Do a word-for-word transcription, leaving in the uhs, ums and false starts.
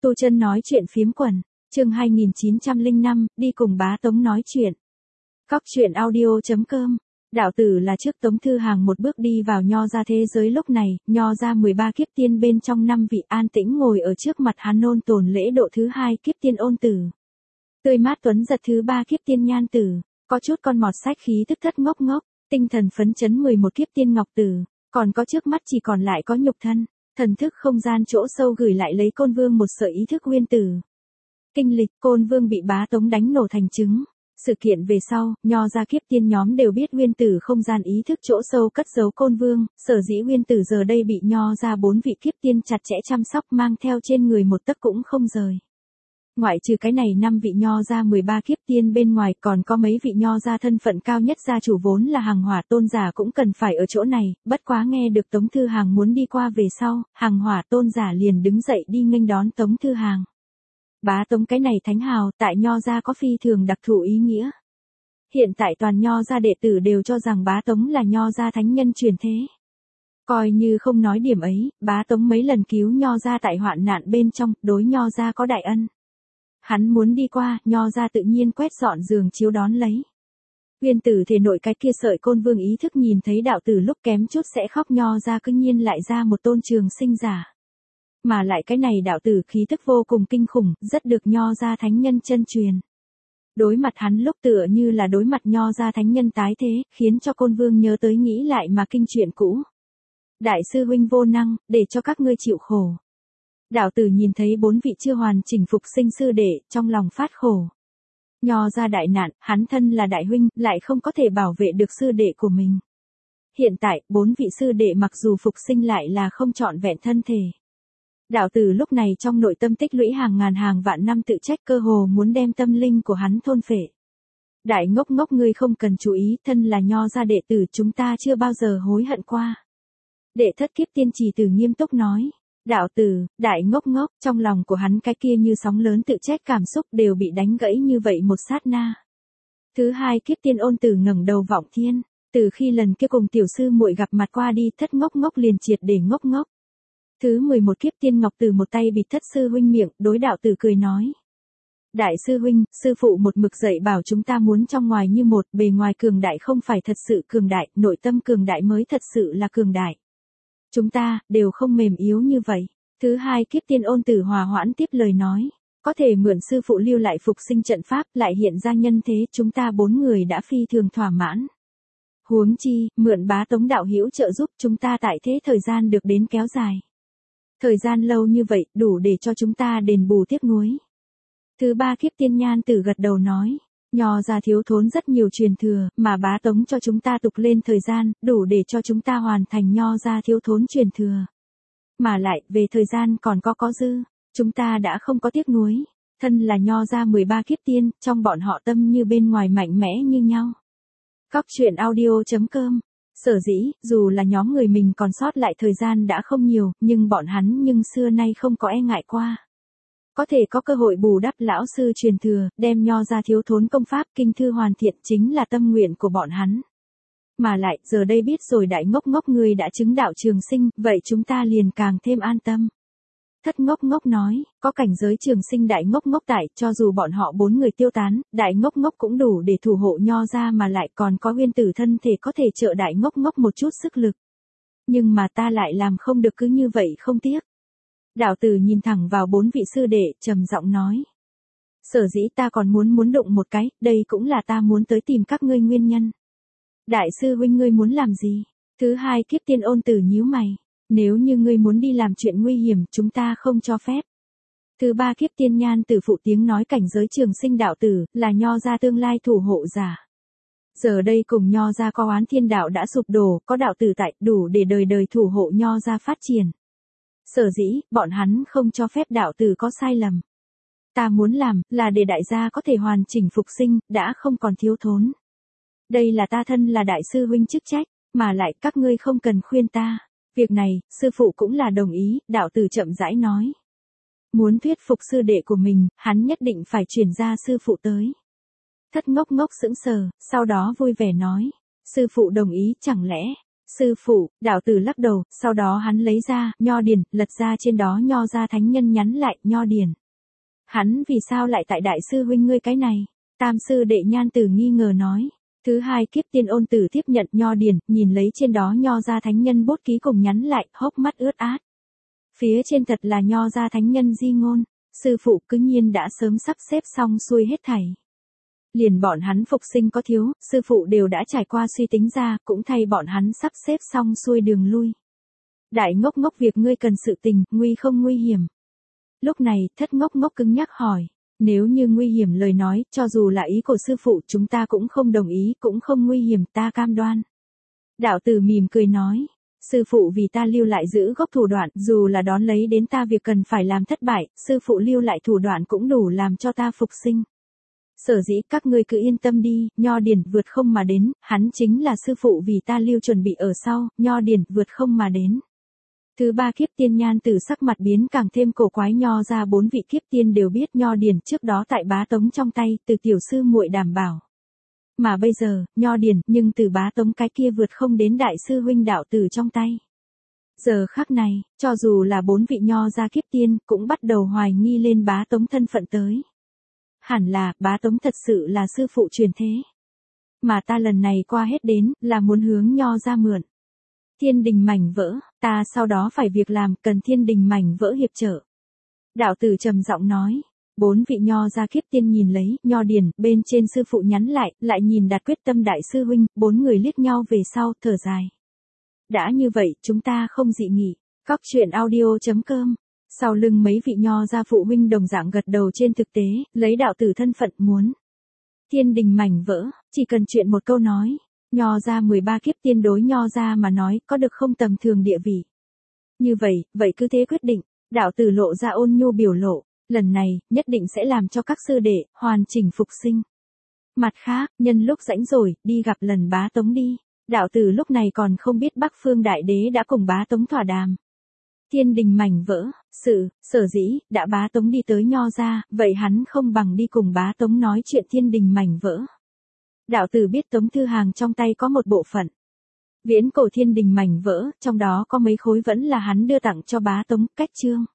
Tu Chân nói chuyện phiếm quần, chương hai nghìn chín trăm lẻ năm, đi cùng bá Tống nói chuyện. Cóc truyện audio chấm com. Đạo tử là trước Tống Thư Hàng một bước đi vào nho gia thế giới lúc này, nho gia mười ba kiếp tiên bên trong năm vị an tĩnh ngồi ở trước mặt hắn ôn tồn lễ độ thứ hai kiếp tiên ôn tử. Tươi mát tuấn giật thứ ba kiếp tiên nhan tử, có chút con mọt sách khí tức thất ngốc ngốc, tinh thần phấn chấn mười một kiếp tiên ngọc tử, còn có trước mắt chỉ còn lại có nhục thân, thần thức không gian chỗ sâu gửi lại lấy Côn Vương một sợi ý thức nguyên tử. Kinh lịch Côn Vương bị bá Tống đánh nổ thành trứng. Sự kiện về sau, nho gia kiếp tiên nhóm đều biết nguyên tử không gian ý thức chỗ sâu cất giấu Côn Vương, sở dĩ nguyên tử giờ đây bị nho gia bốn vị kiếp tiên chặt chẽ chăm sóc mang theo trên người một tấc cũng không rời. Ngoại trừ cái này năm vị nho gia mười ba kiếp tiên bên ngoài còn có mấy vị nho gia thân phận cao nhất gia chủ vốn là Hàng Hỏa Tôn giả cũng cần phải ở chỗ này, bất quá nghe được Tống Thư Hàng muốn đi qua về sau, Hàng Hỏa Tôn giả liền đứng dậy đi nghênh đón Tống Thư Hàng. Bá Tống cái này thánh hào tại nho gia có phi thường đặc thù ý nghĩa. Hiện tại toàn nho gia đệ tử đều cho rằng bá Tống là nho gia thánh nhân truyền thế. Coi như không nói điểm ấy, bá Tống mấy lần cứu nho gia tại hoạn nạn bên trong, đối nho gia có đại ân. Hắn muốn đi qua, nho gia tự nhiên quét dọn giường chiếu đón lấy. Nguyên tử thể nội cái kia sợi Côn Vương ý thức nhìn thấy đạo tử lúc kém chút sẽ khóc, nho gia cư nhiên lại ra một tôn trường sinh giả. Mà lại cái này đạo tử khí tức vô cùng kinh khủng, rất được nho gia thánh nhân chân truyền. Đối mặt hắn lúc tựa như là đối mặt nho gia thánh nhân tái thế, khiến cho Côn Vương nhớ tới nghĩ lại mà kinh chuyện cũ. Đại sư huynh vô năng, để cho các ngươi chịu khổ. Đạo tử nhìn thấy bốn vị chưa hoàn chỉnh phục sinh sư đệ, trong lòng phát khổ. Nho gia đại nạn, hắn thân là đại huynh, lại không có thể bảo vệ được sư đệ của mình. Hiện tại, bốn vị sư đệ mặc dù phục sinh lại là không trọn vẹn thân thể. Đạo tử lúc này trong nội tâm tích lũy hàng ngàn hàng vạn năm tự trách, cơ hồ muốn đem tâm linh của hắn thôn phệ. Đại ngốc ngốc, ngươi không cần chú ý, thân là nho gia đệ tử chúng ta chưa bao giờ hối hận qua. Đệ thất kiếp tiên Trì Tử nghiêm túc nói. Đạo tử, đại ngốc ngốc, trong lòng của hắn cái kia như sóng lớn tự trách cảm xúc đều bị đánh gãy như vậy một sát na. Thứ hai kiếp tiên ôn tử ngẩng đầu vọng thiên, từ khi lần kia cùng tiểu sư muội gặp mặt qua đi, thất ngốc ngốc liền triệt để ngốc ngốc. Thứ mười một kiếp tiên ngọc tử một tay bịt thất sư huynh miệng, đối đạo tử cười nói. Đại sư huynh, sư phụ một mực dạy bảo chúng ta muốn trong ngoài như một, bề ngoài cường đại không phải thật sự cường đại, nội tâm cường đại mới thật sự là cường đại. Chúng ta, đều không mềm yếu như vậy. Thứ hai kiếp tiên ôn tử hòa hoãn tiếp lời nói. Có thể mượn sư phụ lưu lại phục sinh trận pháp, lại hiện ra nhân thế, chúng ta bốn người đã phi thường thỏa mãn. Huống chi, mượn bá Tống đạo hữu trợ giúp chúng ta tại thế thời gian được đến kéo dài. Thời gian lâu như vậy, đủ để cho chúng ta đền bù tiếc nuối. Thứ ba kiếp tiên nhan tử gật đầu nói. Nho gia thiếu thốn rất nhiều truyền thừa, mà bá Tống cho chúng ta tục lên thời gian, đủ để cho chúng ta hoàn thành nho gia thiếu thốn truyền thừa. Mà lại, về thời gian còn có có dư, chúng ta đã không có tiếc nuối. Thân là nho gia mười ba kiếp tiên, trong bọn họ tâm như bên ngoài mạnh mẽ như nhau. Cóc truyện audio chấm com. Sở dĩ, dù là nhóm người mình còn sót lại thời gian đã không nhiều, nhưng bọn hắn nhưng xưa nay không có e ngại qua. Có thể có cơ hội bù đắp lão sư truyền thừa, đem nho ra thiếu thốn công pháp kinh thư hoàn thiện chính là tâm nguyện của bọn hắn. Mà lại, giờ đây biết rồi đại ngốc ngốc người đã chứng đạo trường sinh, vậy chúng ta liền càng thêm an tâm. Thất ngốc ngốc nói, có cảnh giới trường sinh đại ngốc ngốc tại, cho dù bọn họ bốn người tiêu tán, đại ngốc ngốc cũng đủ để thủ hộ nho ra, mà lại còn có nguyên tử thân thể có thể trợ đại ngốc ngốc một chút sức lực. Nhưng mà ta lại làm không được cứ như vậy không tiếc. Đạo tử nhìn thẳng vào bốn vị sư đệ, trầm giọng nói. Sở dĩ ta còn muốn muốn đụng một cái, đây cũng là ta muốn tới tìm các ngươi nguyên nhân. Đại sư huynh ngươi muốn làm gì? Thứ hai kiếp tiên ôn tử nhíu mày. Nếu như ngươi muốn đi làm chuyện nguy hiểm, chúng ta không cho phép. Thứ ba kiếp tiên nhan tử phụ tiếng nói cảnh giới trường sinh đạo tử, là nho gia tương lai thủ hộ giả. Giờ đây cùng nho gia có oán thiên đạo đã sụp đổ, có đạo tử tại, đủ để đời đời thủ hộ nho gia phát triển. Sở dĩ, bọn hắn không cho phép đạo tử có sai lầm. Ta muốn làm, là để đại gia có thể hoàn chỉnh phục sinh, đã không còn thiếu thốn. Đây là ta thân là đại sư huynh chức trách, mà lại các ngươi không cần khuyên ta. Việc này, sư phụ cũng là đồng ý, đạo tử chậm rãi nói. Muốn thuyết phục sư đệ của mình, hắn nhất định phải chuyển ra sư phụ tới. Thất ngốc ngốc sững sờ, sau đó vui vẻ nói. Sư phụ đồng ý, chẳng lẽ, Sư phụ, đạo tử lắc đầu, sau đó hắn lấy ra, nho điển, lật ra trên đó nho ra thánh nhân nhắn lại, nho điển. Hắn vì sao lại tại đại sư huynh ngươi cái này? Tam sư đệ Nhan Tử nghi ngờ nói. Thứ hai kiếp tiên Ôn Tử tiếp nhận nho điển, nhìn lấy trên đó nho ra thánh nhân bút ký cùng nhắn lại, hốc mắt ướt át. Phía trên thật là nho ra thánh nhân di ngôn, sư phụ cứ nhiên đã sớm sắp xếp xong xuôi hết thảy. Liền bọn hắn phục sinh có thiếu, sư phụ đều đã trải qua suy tính ra, cũng thay bọn hắn sắp xếp xong xuôi đường lui. Đại ngốc ngốc việc ngươi cần sự tình, nguy không nguy hiểm. Lúc này, thất ngốc ngốc cứng nhắc hỏi, nếu như nguy hiểm lời nói, cho dù là ý của sư phụ chúng ta cũng không đồng ý, cũng không nguy hiểm, ta cam đoan. Đạo tử mỉm cười nói, sư phụ vì ta lưu lại giữ gốc thủ đoạn, dù là đón lấy đến ta việc cần phải làm thất bại, sư phụ lưu lại thủ đoạn cũng đủ làm cho ta phục sinh. Sở dĩ các ngươi cứ yên tâm đi, nho điển vượt không mà đến, hắn chính là sư phụ vì ta lưu chuẩn bị ở sau, nho điển vượt không mà đến. Thứ ba kiếp tiên Nhan Tử sắc mặt biến càng thêm cổ quái, nho ra bốn vị kiếp tiên đều biết nho điển trước đó tại bá tống trong tay, từ tiểu sư muội đảm bảo. Mà bây giờ, nho điển, nhưng từ bá tống cái kia vượt không đến đại sư huynh đạo tử trong tay. Giờ khắc này, cho dù là bốn vị nho ra kiếp tiên, cũng bắt đầu hoài nghi lên bá tống thân phận tới. Hẳn là, bá tống thật sự là sư phụ truyền thế. Mà ta lần này qua hết đến, là muốn hướng nho ra mượn. Thiên đình mảnh vỡ, ta sau đó phải việc làm, cần thiên đình mảnh vỡ hiệp trợ. Đạo tử trầm giọng nói, bốn vị nho ra kiếp tiên nhìn lấy, nho điển, bên trên sư phụ nhắn lại, lại nhìn đạt quyết tâm đại sư huynh, bốn người liếc nhau về sau, thở dài. Đã như vậy, chúng ta không dị nghị. Cóc truyện audio chấm com. Sau lưng mấy vị nho ra phụ huynh đồng dạng gật đầu, trên thực tế, lấy đạo tử thân phận muốn. Thiên đình mảnh vỡ, chỉ cần chuyện một câu nói. Nho ra mười ba kiếp tiên đối nho ra mà nói, có được không tầm thường địa vị. Như vậy, vậy cứ thế quyết định, đạo tử lộ ra ôn nhu biểu lộ, lần này, nhất định sẽ làm cho các sư đệ, hoàn chỉnh phục sinh. Mặt khác, nhân lúc rảnh rồi, đi gặp lần bá tống đi, đạo tử lúc này còn không biết Bắc Phương Đại Đế đã cùng bá tống thỏa đàm. Thiên đình mảnh vỡ, sự, sở dĩ, đã bá tống đi tới nho ra, vậy hắn không bằng đi cùng bá tống nói chuyện thiên đình mảnh vỡ. Đạo tử biết Tống Thư Hàng trong tay có một bộ phận viễn cổ thiên đình mảnh vỡ, trong đó có mấy khối vẫn là hắn đưa tặng cho bá tống, cách chương.